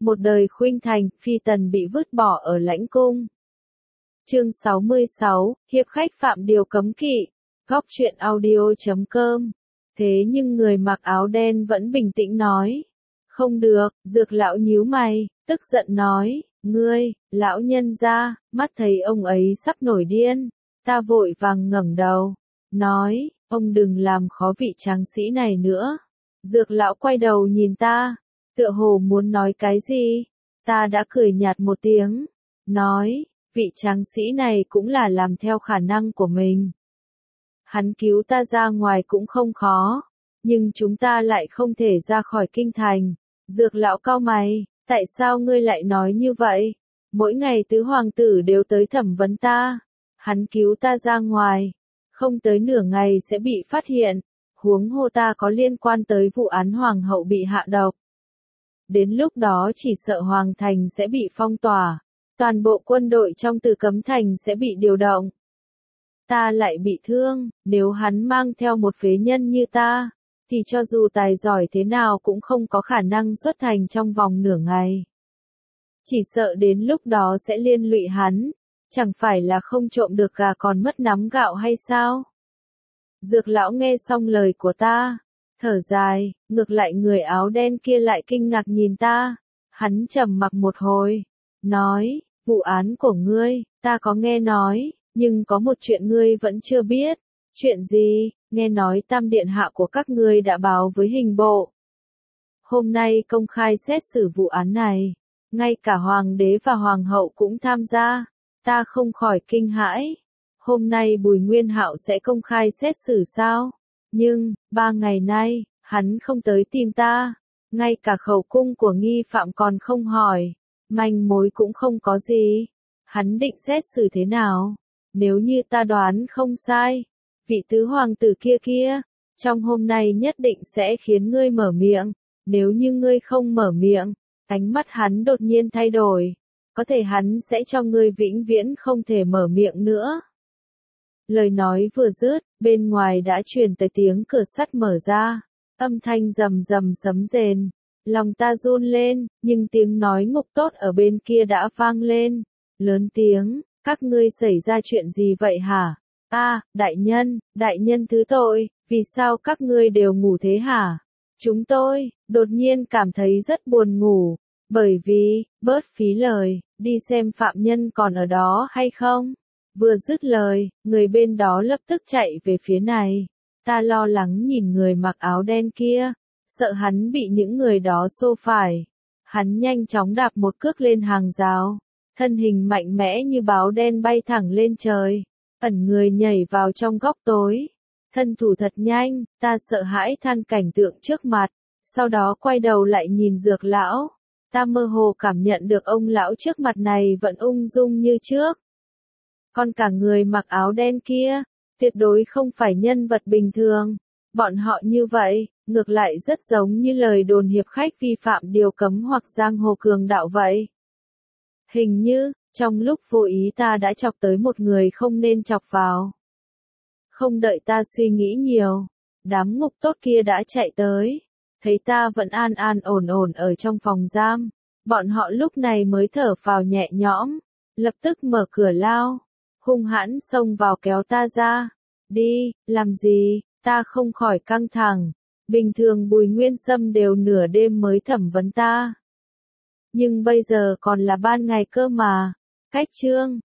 Một đời khuynh thành, phi tần bị vứt bỏ ở lãnh cung. Chương 66, hiệp khách phạm điều cấm kỵ. Góc truyện audio.com. Thế nhưng người mặc áo đen vẫn bình tĩnh nói. Không được, Dược lão nhíu mày, tức giận nói, ngươi, lão nhân gia, mắt thấy ông ấy sắp nổi điên. Ta vội vàng ngẩng đầu, nói, ông đừng làm khó vị tráng sĩ này nữa. Dược lão quay đầu nhìn ta, tựa hồ muốn nói cái gì. Ta đã cười nhạt một tiếng, nói, vị tráng sĩ này cũng là làm theo khả năng của mình. Hắn cứu ta ra ngoài cũng không khó, nhưng chúng ta lại không thể ra khỏi kinh thành. Dược lão cau mày, tại sao ngươi lại nói như vậy? Mỗi ngày tứ hoàng tử đều tới thẩm vấn ta. Hắn cứu ta ra ngoài, không tới nửa ngày sẽ bị phát hiện. Huống hồ ta có liên quan tới vụ án hoàng hậu bị hạ độc. Đến lúc đó chỉ sợ hoàng thành sẽ bị phong tỏa. Toàn bộ quân đội trong Từ Cấm Thành sẽ bị điều động. Ta lại bị thương, nếu hắn mang theo một phế nhân như ta, thì cho dù tài giỏi thế nào cũng không có khả năng xuất thành trong vòng nửa ngày. Chỉ sợ đến lúc đó sẽ liên lụy hắn, chẳng phải là không trộm được gà còn mất nắm gạo hay sao? Dược lão nghe xong lời của ta, thở dài, ngược lại người áo đen kia lại kinh ngạc nhìn ta. Hắn trầm mặc một hồi, nói, vụ án của ngươi, ta có nghe nói, nhưng có một chuyện ngươi vẫn chưa biết. Chuyện gì? Nghe nói Tam điện hạ của các ngươi đã báo với hình bộ. Hôm nay công khai xét xử vụ án này, ngay cả hoàng đế và hoàng hậu cũng tham gia. Ta không khỏi kinh hãi. Hôm nay Bùi Nguyên Hạo sẽ công khai xét xử sao? Nhưng, 3 ngày nay, hắn không tới tìm ta. Ngay cả khẩu cung của nghi phạm còn không hỏi. Manh mối cũng không có gì. Hắn định xét xử thế nào? Nếu như ta đoán không sai, vị tứ hoàng tử kia, trong hôm nay nhất định sẽ khiến ngươi mở miệng. Nếu như ngươi không mở miệng, ánh mắt hắn đột nhiên thay đổi. Có thể hắn sẽ cho ngươi vĩnh viễn không thể mở miệng nữa. Lời nói vừa dứt, bên ngoài đã truyền tới tiếng cửa sắt mở ra. Âm thanh rầm rầm sấm rền. Lòng ta run lên, nhưng tiếng nói ngục tốt ở bên kia đã vang lên. Lớn tiếng, các ngươi xảy ra chuyện gì vậy hả? Đại nhân thứ tội, vì sao các ngươi đều ngủ thế hả? Chúng tôi, đột nhiên cảm thấy rất buồn ngủ, bởi vì, bớt phí lời, đi xem phạm nhân còn ở đó hay không? Vừa dứt lời, người bên đó lập tức chạy về phía này. Ta lo lắng nhìn người mặc áo đen kia, sợ hắn bị những người đó xô phải. Hắn nhanh chóng đạp một cước lên hàng rào, thân hình mạnh mẽ như báo đen bay thẳng lên trời, ẩn người nhảy vào trong góc tối. Thân thủ thật nhanh, ta sợ hãi than cảnh tượng trước mặt, sau đó quay đầu lại nhìn Dược lão. Ta mơ hồ cảm nhận được ông lão trước mặt này vẫn ung dung như trước. Còn cả người mặc áo đen kia, tuyệt đối không phải nhân vật bình thường. Bọn họ như vậy, ngược lại rất giống như lời đồn hiệp khách vi phạm điều cấm hoặc giang hồ cường đạo vậy. Hình như, trong lúc vô ý ta đã chọc tới một người không nên chọc vào. Không đợi ta suy nghĩ nhiều, đám ngục tốt kia đã chạy tới. Thấy ta vẫn an an ổn ổn ở trong phòng giam, bọn họ lúc này mới thở phào nhẹ nhõm, lập tức mở cửa lao, hung hãn xông vào kéo ta ra. Đi, làm gì? Ta không khỏi căng thẳng. Bình thường Bùi Nguyên Sâm đều nửa đêm mới thẩm vấn ta. Nhưng bây giờ còn là ban ngày cơ mà. Cách chương,